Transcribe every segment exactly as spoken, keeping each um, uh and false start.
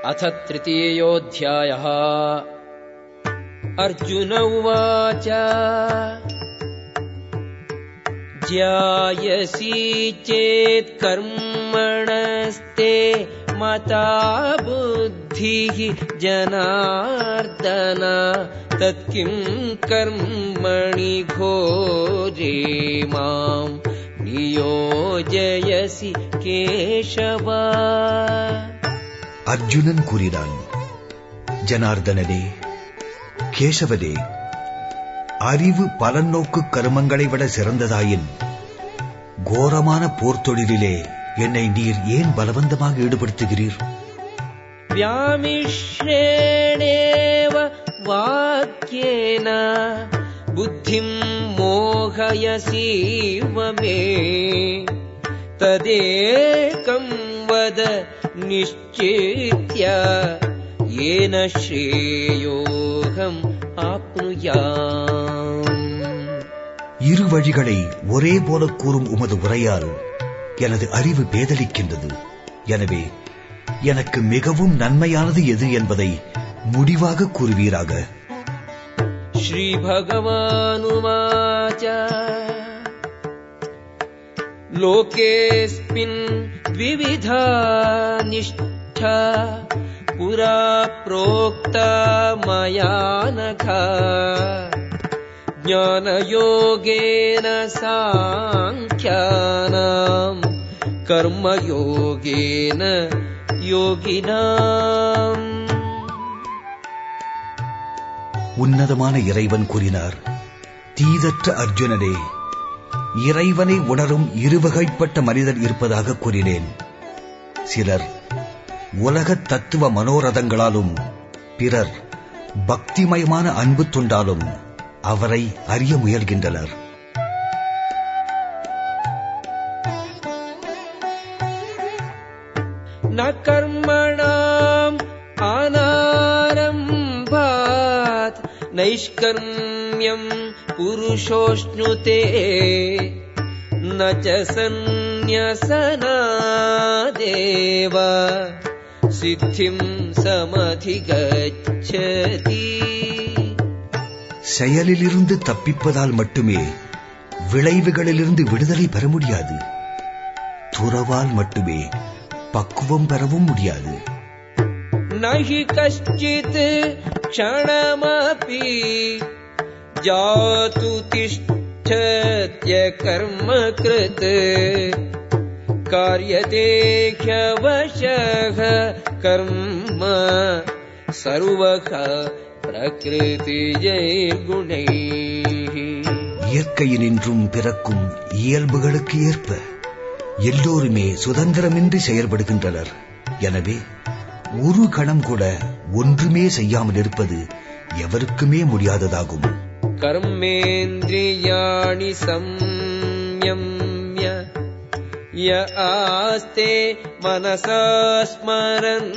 अथ तृतीयोऽध्यायः। अर्जुन उवाच ज्यायसि चेत् कर्मणस्ते मता बुद्धिः जनार्दन तत्किं कर्मणि घोरे मां नियोजयसि केशव। அர்ஜுனன் கூறினான், ஜனார்தனனே, கேசவனே, அறிவு பலநோக்கு கர்மங்களை விட சிறந்ததாயின் கோரமான போர் தொழிலிலே என்னை நீர் ஏன் பலவந்தமாக ஈடுபடுத்துகிறீர்? व्यामिश्रेणेव वाक्येन बुद्धिं मोहयसीव मे तदेकं वद निश्चित्य येन श्रेयोऽहम् आप्नुयाम्। இரு வழிகளை ஒரே போல கூறும் உமது உரையால் எனது அறிவு பேதலிக்கின்றது. எனவே எனக்கு மிகவும் நன்மையானது எது என்பதை முடிவாக கூறுவீராக. ஸ்ரீ பகவானுவாச்ச லோகேஸ்மின் த்விவிதா நிஷ்டா புரா ப்ரோக்தா மயா நகா ஞானயோகேன சாங்க்யானாம் கர்மயோகேன யோகினாம். உன்னதமான இறைவன் கூறினார், தீதற்ற அர்ஜுனனே, இறைவனை உணரும் இருவகைப்பட்ட மனிதர் இருப்பதாக கூறினேன். சிலர் உலக தத்துவ மனோரதங்களாலும் பிறர் பக்திமயமான அன்பு தொண்டாலும் அவரை அறிய முயல்கின்றனர். ந கர்மணாம் அநாரம்பாத் நைஷ்கர்ம்யம் புருஷோஷ்ணுதே ந ச சந்நியசனாதேவ சித்திம் சமதிகச்சதி. செயலிலிருந்து தப்பிப்பதால் மட்டுமே விளைவுகளிலிருந்து விடுதலை பெற முடியாது. துறவால் மட்டுமே பக்குவம் பெறவும் முடியாது. நஹி கஷ்சித் க்ஷணமபி ஜாது திஷ்டத்ய கர்ம கிருத் கார்யதே ஹ்யவசஹ கர்ம சர்வக பிரகிருதிஜைர் குணைஹ. இயற்கையினின்றும் பிறக்கும் இயல்புகளுக்கு ஏற்ப எல்லோருமே சுதந்திரமின்றி செயல்படுகின்றனர். எனவே ஒரு கணம் கூட ஒன்றுமே செய்யாமல் இருப்பது எவருக்குமே முடியாததாகும். கர்மேந்திரியாணி சம்யம்ய ய ஆஸ்தே மனசா ஸ்மரன்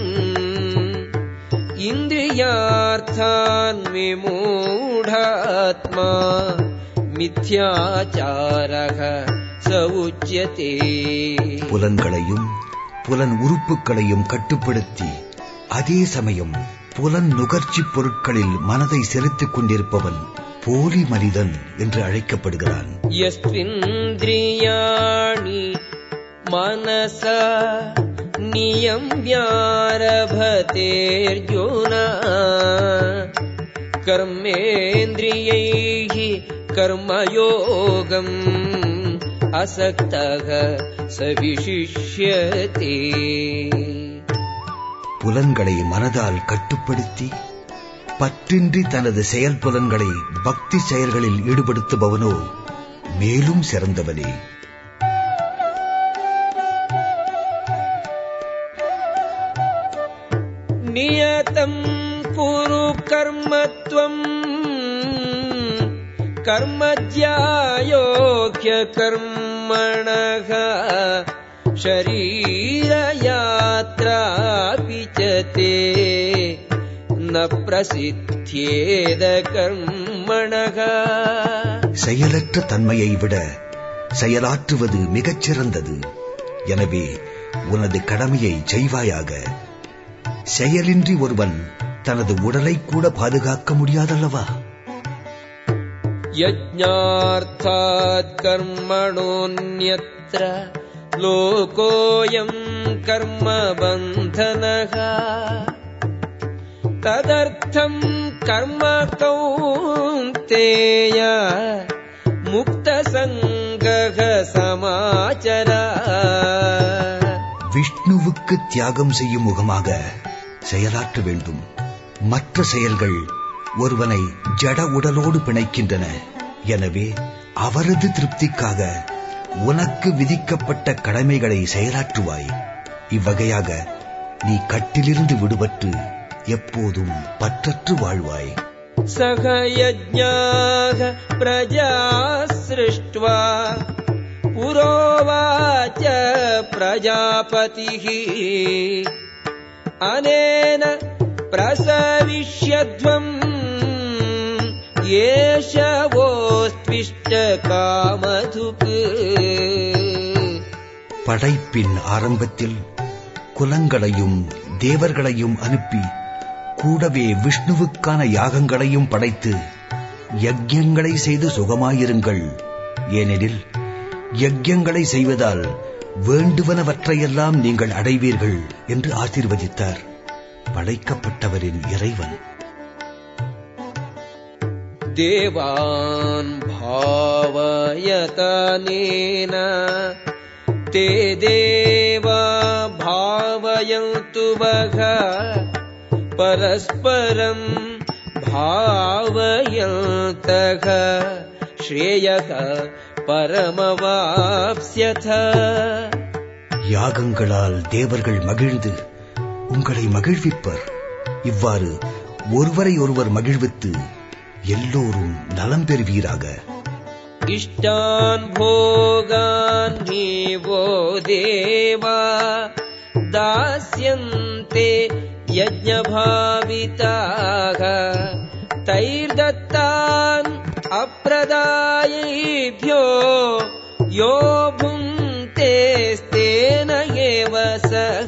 இந்திரியார்த்தான் விமூಢாத்மா மித்யாச்சாரக சவுச்யதே. புலன்களையும் புலன் உறுப்புகளையும் கட்டுப்படுத்தி அதே சமயம் புலன் நுகர்ச்சி பொருட்களில் மனதை செலுத்திக் கொண்டிருப்பவன் போலி மனிதன் என்று அழைக்கப்படுகிறான். யஸ்விந்திரியாணி மனசா நியம்யாரபதேர்ஜுன கர்மேந்திரியைஹி கர்மயோகம் அசக்தக சவிசிஷ்யதே. புலன்களை மனதால் கட்டுப்படுத்தி பற்றின்றி தனது செயல் புலன்களை பக்தி செயல்களில் ஈடுபடுத்துபவனோ மேலும் சிறந்தவனே. நியதம் குரு கர்மத்வம் கர்மத்யாயோக்ய கர்மணஹ ஷரீரயாத்ராபி ச தே ந பிரசித்யேத கர்மணஹ. செயலற்ற தன்மையை விட செயலாற்றுவது மிகச் சிறந்தது. எனவே உனது கடமையை செய்வாயாக. செயலின்றி ஒருவன் தனது உடலை கூட பாதுகாக்க முடியாதல்லவா? யஜ்ஞார்த்தாத் கர்மணோன்யத்ர லோகோயம் கர்ம பந்தனஹ ததர்த்தம் கர்ம கௌந்தேய முக்த சங்கக சமாச்சர. விஷ்ணுவுக்கு தியாகம் செய்யும் முகமாக செயலாற்ற வேண்டும். மற்ற செயல்கள் ஒருவனை ஜட உடலோடு பிணைக்கின்றன. எனவே அவரது திருப்திக்காக உனக்கு விதிக்கப்பட்ட கடமைகளை செயலாற்றுவாய். இவ்வகையாக நீ கட்டிலிருந்து விடுபட்டு எப்போதும் பற்றற்று வாழ்வாய். சக யஜ்ஞாஹ பிரஜா ஸ்ருஷ்ட்வா புரோவாச்ச பிரஜாபதிஹி அனேன பிரசவிஷ்யத்வம் ஏஷவோஸ்த்விஷ்ட காமதுக். படைப்பின் ஆரம்பத்தில் குலங்களையும் தேவர்களையும் அனுப்பி கூடவே விஷ்ணுவுக்கான யாகங்களையும் படைத்து யஜ்யங்களை செய்து சுகமாயிருங்கள். ஏனெனில் யஜ்யங்களை செய்வதால் வேண்டுவனவற்றையெல்லாம் நீங்கள் அடைவீர்கள் என்று ஆசீர்வதித்தார் படைக்கப்பட்டவரின் இறைவன். தேவான் பாவயதனேன தே தேவா பாவயந்து வக பரஸ்பரம் பாவயந்தக ஸ்ரேயக பரமவாப்ஸ்யத. யாகங்களால் தேவர்கள் மகிழ்ந்து உங்களை மகிழ்விப்பர். இவ்வாறு ஒருவரை ஒருவர் மகிழ்வித்து எல்லோரும் நலம் பெறுவீராக. இஷ்டான் போகான் நீவோ தேவா தாஸ்யந்தே யஜ்ஞபாவிதாக தைர்தத்தான் அப்ரதாயேப்யோ யோ புங்தேஸ்தேன ஏவ சக.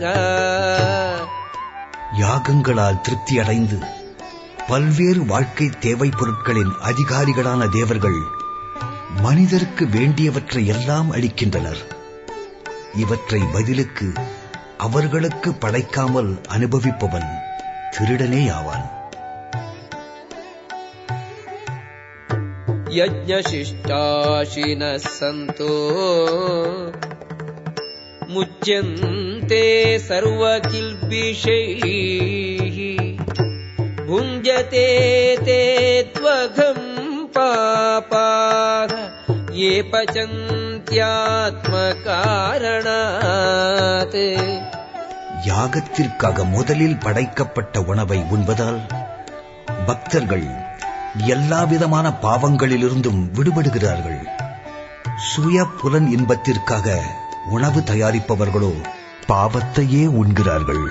யாகங்களால் திருப்தி அடைந்து பல்வேறு வாழ்க்கை தேவை பொருட்களின் அதிகாரிகளான தேவர்கள் மனிதருக்கு வேண்டியவற்றை எல்லாம் அளிக்கின்றனர். இவற்றை பதிலுக்கு அவர்களுக்கு படைக்காமல் அனுபவிப்பவன் திருடனேயாவான். யஜ்ஞசிஷ்டாஷினः சந்தோ முச்யந்தே சர்வகில்பிஷைः புஞ்ஜதே தே த்வகம் பாபாः யே பசந்த்யாத்மகாரணாத். யாகத்திற்காக முதலில் படைக்கப்பட்ட உணவை உண்பதால் பக்தர்கள் எல்லாவிதமான பாவங்களிலிருந்தும் விடுபடுகிறார்கள். சுய புலன் இன்பத்திற்காக உணவு தயாரிப்பவர்களோ பாவத்தையே உண்கிறார்கள்.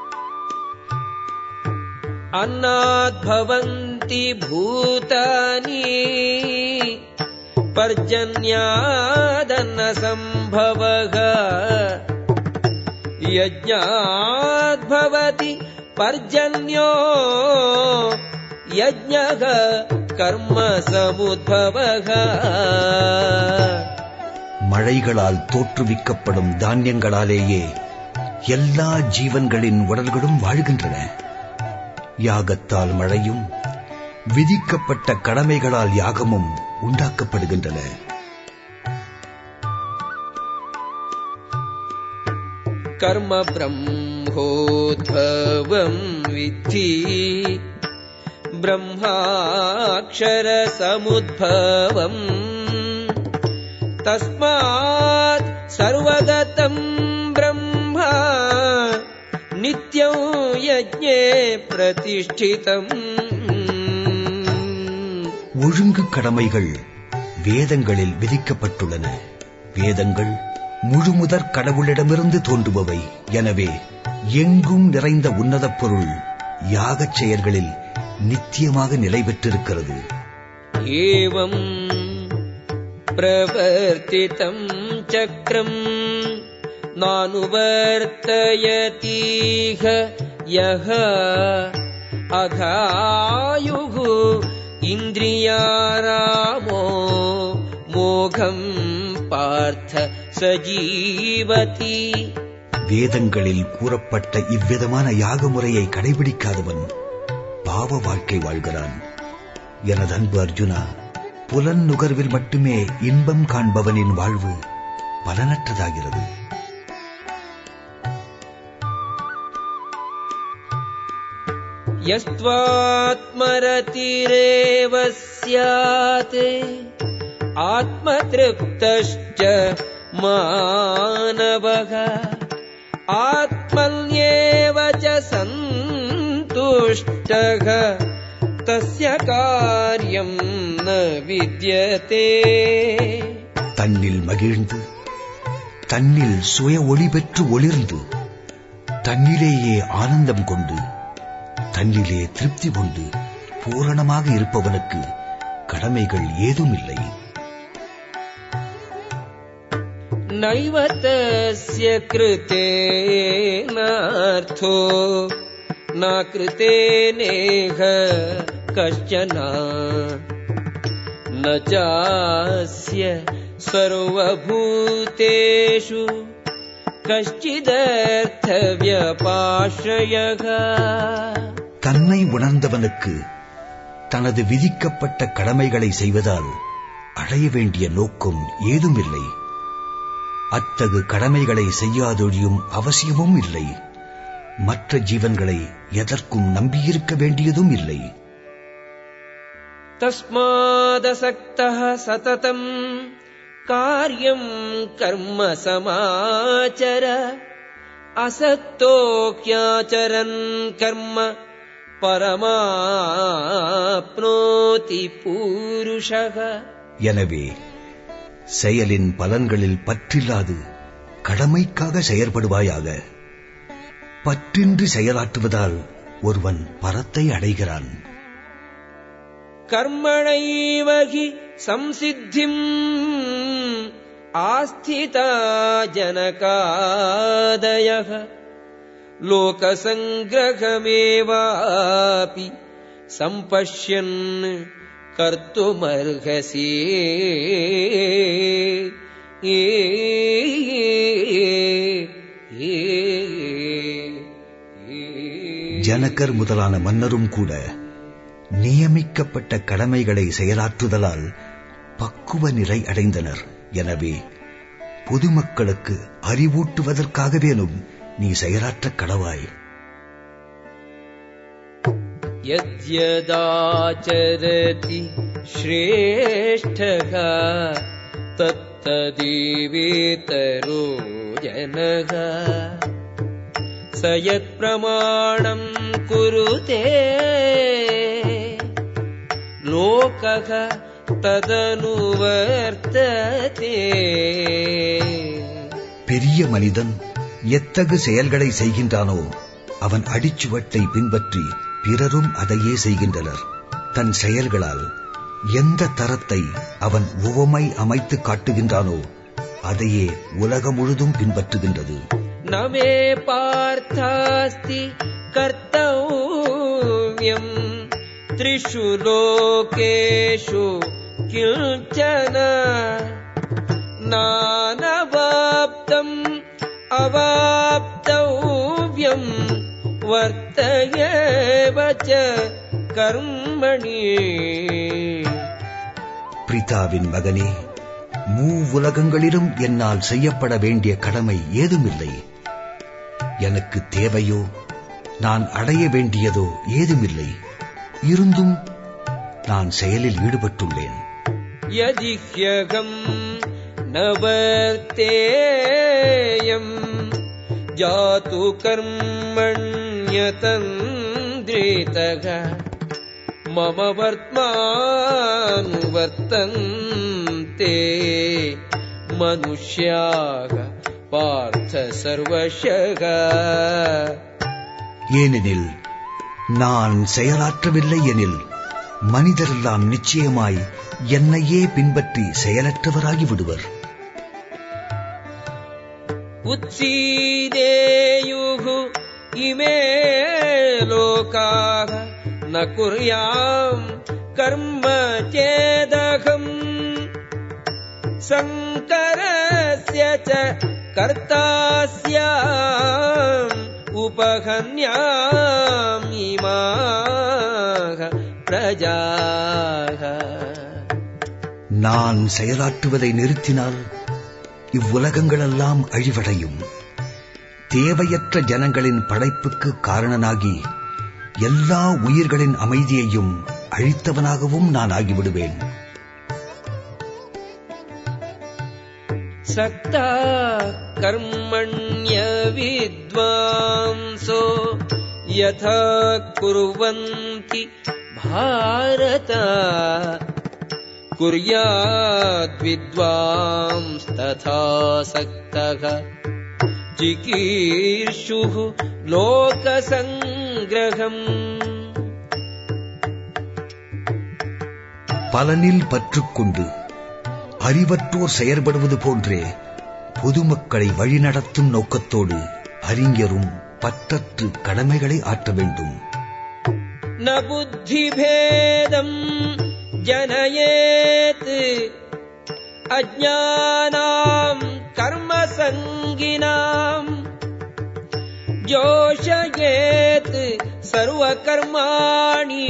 அன்னாத் பவந்தி பூதானி பர்ஜன்யாதன்ன சம்பவக யஜ்ஞாத் பவதி பர்ஜன்யோ யஜ்ஞக கர்ம சமுத்பவக. மழைகளால் தோற்றுவிக்கப்படும் தானியங்களாலேயே எல்லா ஜீவன்களின் உடல்களும் வாழ்கின்றன. யாகத்தால் மழையும் விதிக்கப்பட்ட கடமைகளால் யாகமும் உண்டாக்கப்படுகின்றன. கர்ம பிரம்மோத்பவம் வித்தி பிரம்மாக்ஷர சமுத்பவம் தஸ்மாத் சர்வகதம் பிரம்மா நித்யம் யஜ்ஞே பிரதிஷ்டிதம். ஒழுங்கு கடமைகள் வேதங்களில் விதிக்கப்பட்டுள்ளன. வேதங்கள் முழுமுதற் கடவுளிடமிருந்து தோன்றுபவை. எனவே எங்கும் நிறைந்த உன்னதப் பொருள் யாகச் செயல்களில் நித்தியமாக நிலை பெற்றிருக்கிறது. ஏவம் பிரவர்த்திதம் சக்ரம் நானுவர்த்தயதீஹ யஹ அகாயுகு இந்திரியாராமோ மோகம் பார்த்த சஜீவதி. வேதங்களில் கூறப்பட்ட இவ்விதமான யாக முறையை கடைபிடிக்காதவன் பாவ வாழ்க்கை வாழ்கிறான். எனது அன்பு அர்ஜுனா, புலன் நுகர்வில் மட்டுமே இன்பம் காண்பவனின் வாழ்வு பலனற்றதாகிறது. யஸ்த்வாத்மரதிரேவ ஸ்யாத் ஆத்மத்ருப்தஸ்ச மானவக ஆத்மன்யேவ ச சந்துஷ்டக தஸ்ய காரியம் ந வித்யதே. தன்னில் மகிழ்ந்து தன்னில் சுய ஒளி பெற்று ஒளிர்ந்து தன்னிலேயே ஆனந்தம் கொண்டு தன்னிலே திருப்தி கொண்டு பூரணமாக இருப்பவனுக்கு கடமைகள் ஏதும் இல்லை. நைவ தஸ்ய கிருதேனார்த்தோ ந கிருதேனேஹ கஷ்சன ந சாஸ்ய சர்வபூதேஷு கஷ்சிதர்த்த வியபாஸ்ரயக. தன்னை உணர்ந்தவனுக்கு தனது விதிக்கப்பட்ட கடமைகளை செய்வதால் அடைய வேண்டிய நோக்கம் ஏதும் இல்லை. அத்தகு கடமைகளை செய்யாதொழியும் அவசியமும் இல்லை. மற்ற ஜீவன்களை எதற்கும் நம்பியிருக்க வேண்டியதும் இல்லை. தஸ்மாதசக்தः சததம் காரியம் கர்ம சமாச்சர அசக்தோ க்யாச்சரன் கர்ம பரமாப்னோதி பூருஷக. எனவே செயலின் பலன்களில் பற்றில்லாது கடமைக்காக செயற்படுவாயாக. பற்றின்றி செயலாற்றுவதால் ஒருவன் பரத்தை அடைகிறான். கர்மணைவ ஹி சம்சித்திம் ஆஸ்திதா ஜனகாதயः லோகசங்கிரகமேவாபி சம்பஷ்யன் கர்த்துமர்ஹசி. ஜனகர் முதலான மன்னரும் கூட நியமிக்கப்பட்ட கடமைகளை செயலாற்றுதலால் பக்குவ நிலை அடைந்தனர். எனவே பொதுமக்களுக்கு அறிவூட்டுவதற்காகவேனும் நீ செயலாற்ற கடவாய். யத்யதாசரதி ஸ்ரேஷ்டக தத்ததேவேதரோ ஜனக சயத் பிரமாணம் குருதே லோகக ததனுவர்த்ததே. பெரிய மனிதன் எத்தகு செயல்களை செய்கின்றானோ அவன் அடிச்சுவட்டை பின்பற்றி பிறரும் அதையே செய்கின்றனர். தன் செயல்களால் எந்த தரத்தை அவன் உவமை அமைத்து காட்டுகின்றானோ அதையே உலகம் முழுதும் பின்பற்றுகின்றது. நமே பார்த்தாஸ்தி கர்த்தவ்யம் த்ரிஷு லோகேஷு கில்சன நானவாப்தம் அவாப்தவ்யம் வர்த்தயேவச கர்மணி. பிரிதாவின் மகனே, மூவுலகங்களிலும் என்னால் செய்யப்பட வேண்டிய கடமை ஏதுமில்லை. எனக்கு தேவையோ நான் அடைய வேண்டியதோ ஏதுமில்லை. இருந்தும் நான் செயலில் ஈடுபட்டுள்ளேன். யதிஹ்யகம் நவர்த்தேயம் ஜாது கர்மண்யதந்திரிதக மம வர்த்மானுவர்த்தந்தே மனுஷ்யாக பார்த்த சர்வசக. ஏனெனில் நான் செயலாற்றவில்லை எனில் மனிதரெல்லாம் நிச்சயமாய் என்னையே பின்பற்றி செயலற்றவராகி விடுவர். உத்சீதேயுகு இமே लोकाः न कुर्याम् कर्म चेदहम् शङ्करस्य च कर्तास्याम् उपहन्याम् इमाः प्रजाः. நான் செயலாற்றுவதை நிறுத்தினால் இவ்வுலகங்களெல்லாம் அழிவடையும். தேவையற்ற ஜனங்களின் படைப்புக்கு காரணனாகி எல்லா உயிர்களின் அமைதியையும் அழித்தவனாகவும் நான் ஆகிவிடுவேன். சக்தா கர்மண்ய வித்வாம்சோ யதா குர்வந்தி பாரத குர்யாத் வித்வாம்ஸ்ததா சக்தः ஜிகீர்ஷுः லோகசங்கிரகம். பலனில் பற்றுக்கொண்டு அறிவற்றோர் செயற்படுவது போன்றே பொதுமக்களை வழிநடத்தும் நோக்கத்தோடு அறிஞரும் பற்றற்று கடமைகளை ஆற்ற வேண்டும். ந புத்தி பேதம் ஜனயேத் அஜ்ஞானாம் கர்ம சங்கினாம் ஜோஷயேத் சர்வ கர்மாணி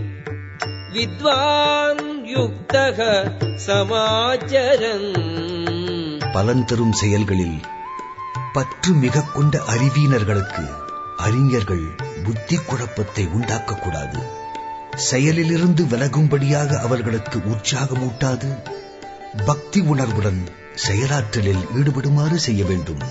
வித்வான் யுக்தக சமாச்சரன். பலன் தரும் செயல்களில் பற்று மிக கொண்ட அறிவீனர்களுக்கு அறிஞர்கள் புத்தி குழப்பத்தை உண்டாக்கக்கூடாது. செயலிலிருந்து விலகும்படியாக அவர்களுக்கு உற்சாகமூட்டாது பக்தி உணர்வுடன் செயலாற்றலில் ஈடுபடுமாறு செய்ய வேண்டும்.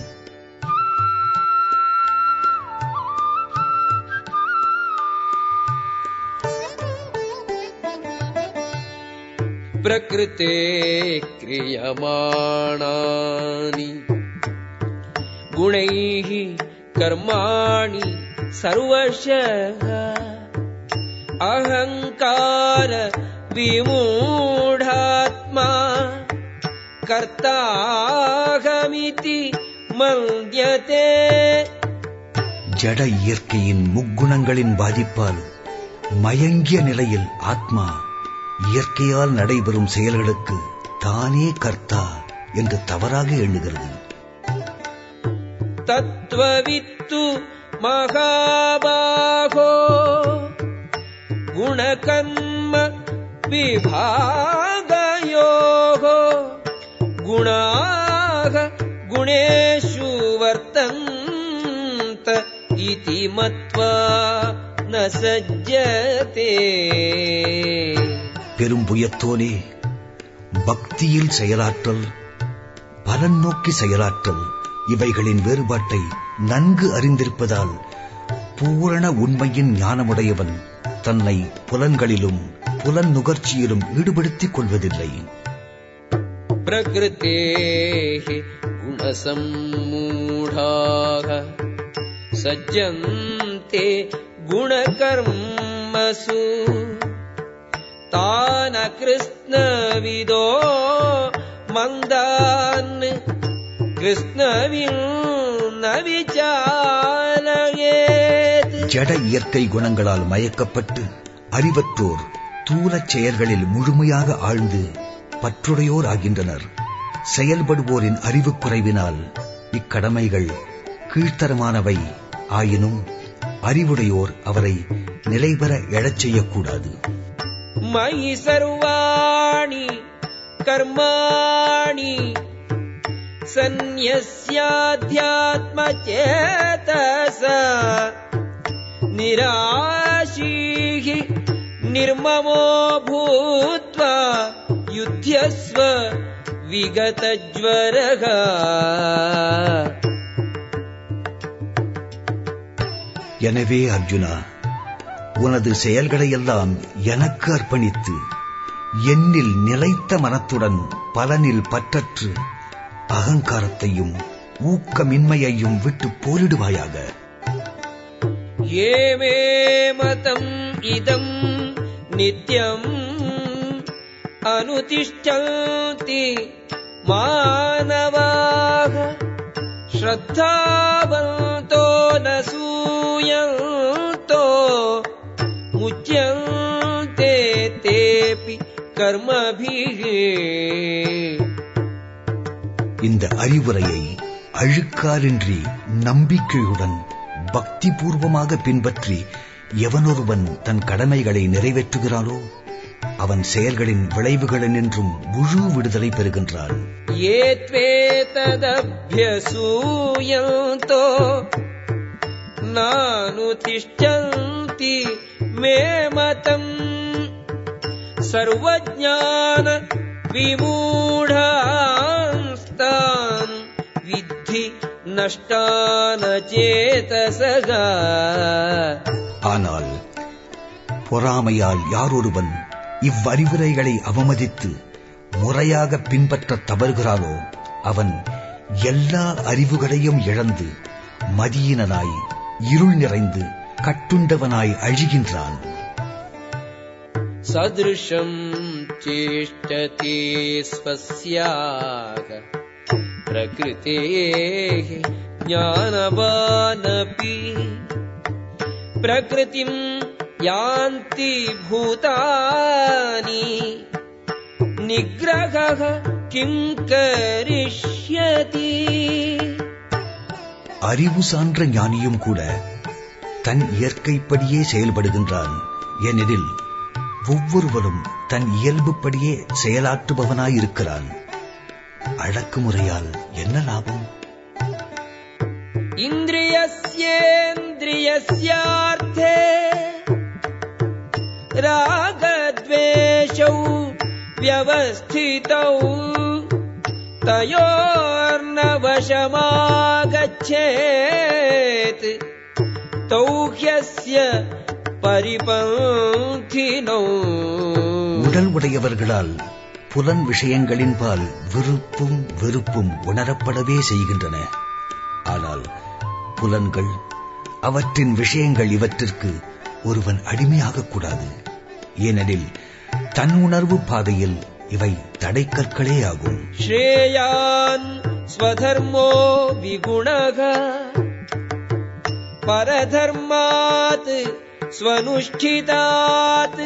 பிரகிருதே கிரியமாணானி குணைஹ கர்மாணி சர்வஷः அஹங்கார விமூಢாத்மா கர்த்தாஹமிதி மன்யதே. ஜட இயற்கையின் முக்குணங்களின் பாதிப்பால் மயங்கிய நிலையில் ஆத்மா இயற்கையால் நடைபெறும் செயல்களுக்கு தானே கர்த்தா என்று தவறாக எண்ணுகிறது. தத்வவித்து மகாபாகோ குணகர்ம விபாகயோகோ குணாக குணேஷு வர்த்தந்த இதி மத்வா ந சஜ்ஜதே. பெரும்புயத்தோனே, பக்தியில் செயலாற்றல், பலன் நோக்கி செயலாற்றல் இவைகளின் வேறுபாட்டை நன்கு அறிந்திருப்பதால் பூரண உண்மையின் ஞானமுடையவன் தன்னை புலன்களிலும் புலன் நுகர்ச்சியிலும் ஈடுபடுத்திக் கொள்வதில்லை. பிரகிருதேஹி குணசம்மூடாக சஜ்ஜந்தே குணகர்மசு தான கிருஷ்ணவிதோ மந்தான் கிருஷ்ணவின் நவிசாலயேத். ஜட இயற்கை குணங்களால் மயக்கப்பட்டு அறிவற்றோர் தூலச் செயல்களில் முழுமையாக ஆழ்ந்து பற்றுடையோர் ஆகின்றனர். செயல்படுவோரின் அறிவு குறைவினால் இக்கடமைகள் கீழ்த்தரமானவை ஆயினும் அறிவுடையோர் அவரை நிலைபெற எழச் செய்யக்கூடாது. மயி சர்வாணி கர்மாணி சந்நியஸ்யாத்யாத்ம சேதஸ நிராசீஹி நிர்மமோ பூத்வா யுத்யஸ்வ விகதஜ்வரஹ. எனவே அர்ஜுனா, உனது செயல்களையெல்லாம் எனக்கு அர்ப்பணித்து என்னில் நிலைத்த மனத்துடன் பலனில் பற்றற்று அகங்காரத்தையும் ஊக்கமின்மையையும் விட்டு போரிடுவாயாக. ஏமே மதம் இதம் நித்யம் அனுதிஷ்டந்தி மானவாக ஸ்ரத்தாவந்தோ ந சூயந்தோ முச்யந்தே தேபி கர்மபிஹி. இந்த அறிவுரையை அழுக்காரின்றி நம்பிக்கையுடன் பக்தி பூர்வமாக பின்பற்றி எவனொருவன் தன் கடமைகளை நிறைவேற்றுகிறானோ அவன் செயல்களின் விளைவுகளினின்றும் முழு விடுதலை பெறுகின்றான். ஏத்வேததப்யசூயந்தோ நானுதிஷ்டந்தி மே மதம் சர்வஜ்ஞான விமூಢான்ஸ்தான் வித்தி நஷ்டான சேதசகா. ஆனால் பொறாமையால் யாரொருவன் இவ்வறிவுரைகளை அவமதித்து முறையாக பின்பற்ற தவறுகிறானோ அவன் எல்லா அறிவுகளையும் இழந்து மதியினனாய் இருள் நிறைந்து கட்டுண்டவனாய் அழிகின்றான். சத்ருஷம் சேஷ்டதே ஸ்வஸ்யாக பிரகிருதேஹ ஞானவானபி பிரகிருதிம் யாந்தி பூதானி நிக்ரஹ கிம் கரிஷ்யதி. அறிவு சான்ற ஞானியும் கூட தன் இயற்கைப்படியே செயல்படுகின்றான். ஏனெனில் ஒவ்வொருவரும் தன் இயல்புப்படியே செயலாற்றுபவனாயிருக்கிறான். அடக்குமுறையால் என்ன லாபம்? இந்திரியஸ்யேந்திரியஸ்யார்த்தே ராகத்வேஷௌ வியவஸ்திதௌ தயோர்ன வசமாகச்சேத் தௌ ஹ்யஸ்ய பரிபந்தினோ. உடல் உடையவர்களால் புலன் விஷயங்களின்பால் விருப்பும் வெறுப்பும் உணரப்படவே செய்கின்றன. ஆனால் புலன்கள், அவற்றின் விஷயங்கள் இவற்றிற்கு ஒருவன் அடிமையாகக் கூடாது. ஏனெனில் தன் உணர்வு பாதையில் இவை தடைக்கற்களே ஆகும். ஸ்ரேயான் ஸ்வதர்மோ விகுணக பரதர்மாத் ஸ்வனுஷ்டிதாத்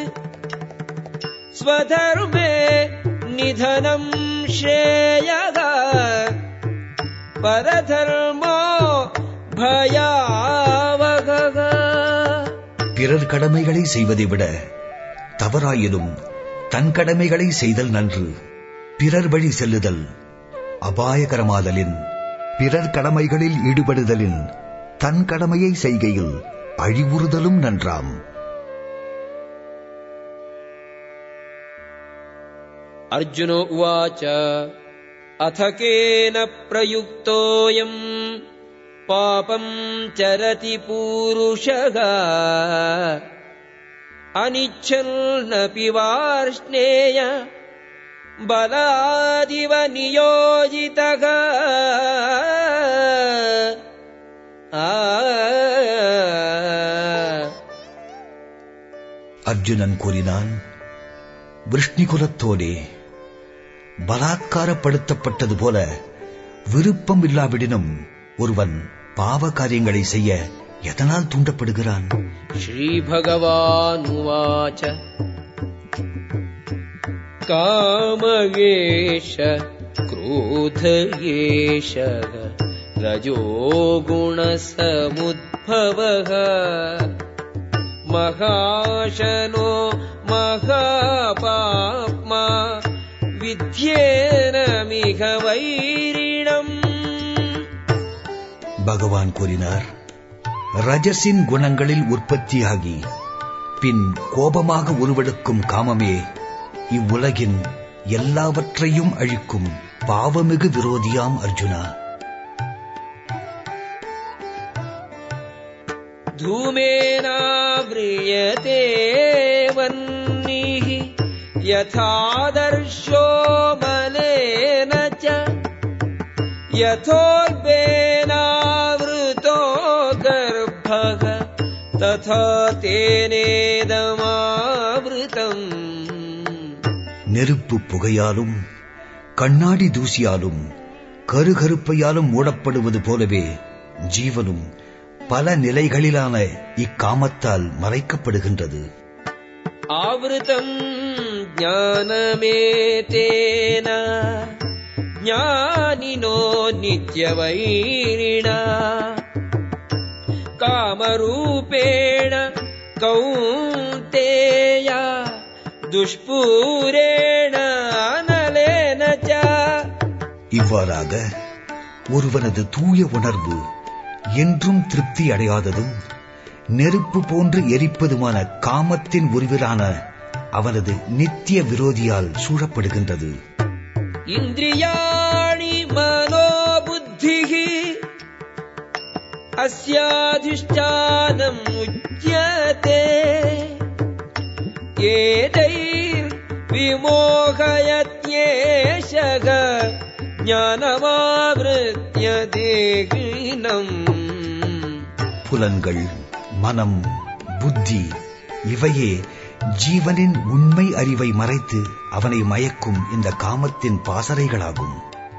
ஸ்வதர்மே நிதனம் ஸ்ரேயக பரதர்மோ பயாவக. பிறர் கடமைகளை செய்வதை விட தவறாயினும் தன் கடமைகளை செய்தல் நன்று. பிறர் வழி செல்லுதல் அபாயகரமாதலின், பிறர் கடமைகளில் ஈடுபடுதலின் தன் கடமையை செய்கையில் அழிவுறுதலும் நன்றாம். அர்ஜுனோ உவாச அத கேன பிரயுக்தோயம் பாபம் சரதி பூருஷக அனிச்சன்னபி வார்ஷ்ணேய பலாதிவ நியோஜிதக. அர்ஜுனன் கூறினான், விருஷ்ணிகுலத்தோடே பலாத்காரப்படுத்தப்பட்டது போல விருப்பம் இல்லாவிடனும் ஒருவன் பாவ காரியங்களை செய்ய எதனால் தூண்டப்படுகிறான்? ஸ்ரீ பகவான் உவாச காமயேஷ க்ரோதயேஷ ரஜோகுண சமுத்பவஹ மகாசனோ மகாபாப்மா வித்யேனமிக வைரிணம். பகவான் கூறினார், ரஜசின் குணங்களில் உற்பத்தியாகி பின் கோபமாக உருவெடுக்கும் காமமே இவ்வுலகின் எல்லாவற்றையும் அழிக்கும் பாவமிகு விரோதியாம் அர்ஜுனா. தூமேனாவ்ரியதே வன்னிஹி யதாதர்ஷோ மலேன ச யதோல்பேனாவ்ருதோ கர்ப்பக ததா தேனேதமாவ்ருதம். நெருப்பு புகையாலும் கண்ணாடி தூசியாலும் கருகருப்பையாலும் மூடப்படுவது போலவே ஜீவனும் பல நிலைகளிலான இக்காமத்தால் மறைக்கப்படுகின்றது. आवृतं ज्ञानमेतेन ज्ञानिनो नित्यवैरिणा कामरूपेण कौन्तेय दुष्पूरेण अनलेन च. இவ்வாறாக ஒருவனது தூய உணர்வு என்றும் திருப்தி அடையாததும் நெருப்பு போன்று எரிப்பதுமான காமத்தின் உருவிலான அவனது நித்திய விரோதியால் சூழப்படுகின்றது. இந்திரியாணி மனோபுத்திஹி அஸ்யாதிஷ்டானம் உச்யதே ஏதைர் விமோகயத்யேஷக ஞானமாவ்ருத்ய தேகினம். புலன்கள், மனம், புத்தி இவையே ஜீவனின் உண்மை அறிவை மறைத்து அவனை மயக்கும் இந்த காமத்தின் பாசறைகளாகும்.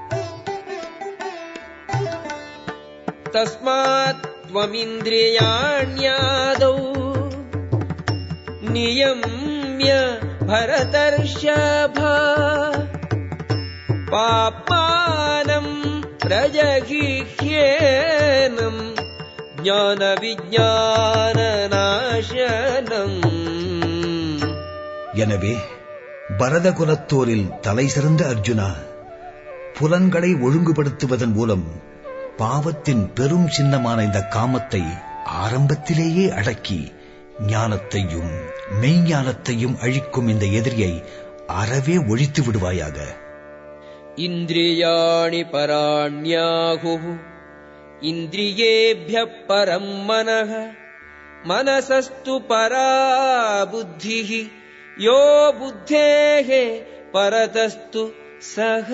தஸ்மாத் த்வமிந்திரியாண்யாதௌ நியம்ய பரதர்ஷப பாப்மானம் பிரஜகிஹ்யேனம் ஞான விஞ்ஞான நாசனம். எனவே பரதகுலத்தோரில் தலை சிறந்த அர்ஜுனா, புலன்களை ஒழுங்குபடுத்துவதன் மூலம் பாவத்தின் பெரும் சின்னமான இந்த காமத்தை ஆரம்பத்திலேயே அடக்கி ஞானத்தையும் மெய்ஞானத்தையும் அழிக்கும் இந்த எதிரியை அறவே ஒழித்து விடுவாயாக. இந்திரியாணி பராண்யாஹுः இந்திரியேभ्यः பரம் மனः மனசஸ்து பரா புத்திः யோ புத்தேஹ பரதஸ்து சஹ.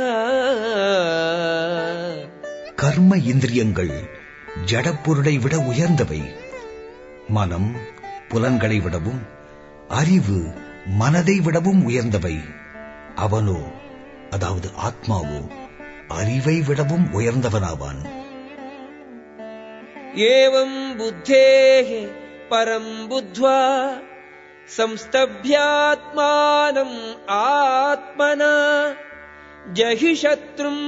கர்ம இந்திரியங்கள் ஜடப்பொருளை விட உயர்ந்தவை. மனம் புலன்களை விடவும், அறிவு மனதை விடவும் உயர்ந்தவை. அவனோ, அதாவது ஆத்மாவோ, அறிவை விடவும் உயர்ந்தவனாவான். ஏவம் புத்தேஹ பரம் புத்வா சம்ஸ்தப்யாத்மானம் ஆத்மனா ஜஹி சத்ரும்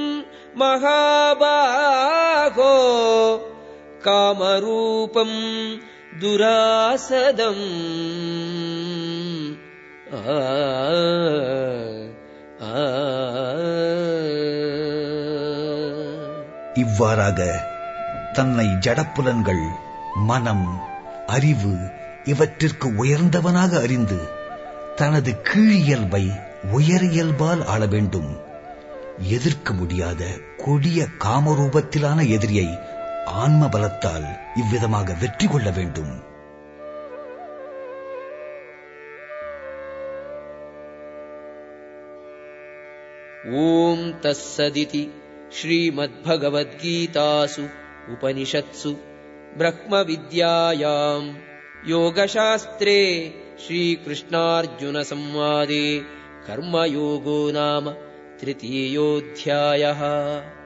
மகாபாகோ காமரூபம் துராசதம். இவ்வாறாக தன்னை ஜடப்புலன்கள், மனம், அறிவு இவற்றிற்கு உயர்ந்தவனாக அறிந்து தனது கீழியல்பை உயரியல்பால் ஆள வேண்டும். எதிர்க்க முடியாத கொடிய காமரூபத்திலான எதிரியை ஆன்ம பலத்தால் இவ்விதமாக வெற்றி கொள்ள வேண்டும். ஓம் தஸ்ஸதிதி ஸ்ரீமத்பகவத்கீதாசு உபனிஷத்சு பிரம்ம வித்யாயாம் யோகசாஸ்திரே ஸ்ரீகிருஷ்ணார்ஜுன சம்வாதே கர்மயோகோ நாம திருத்தீயோऽध्यायः.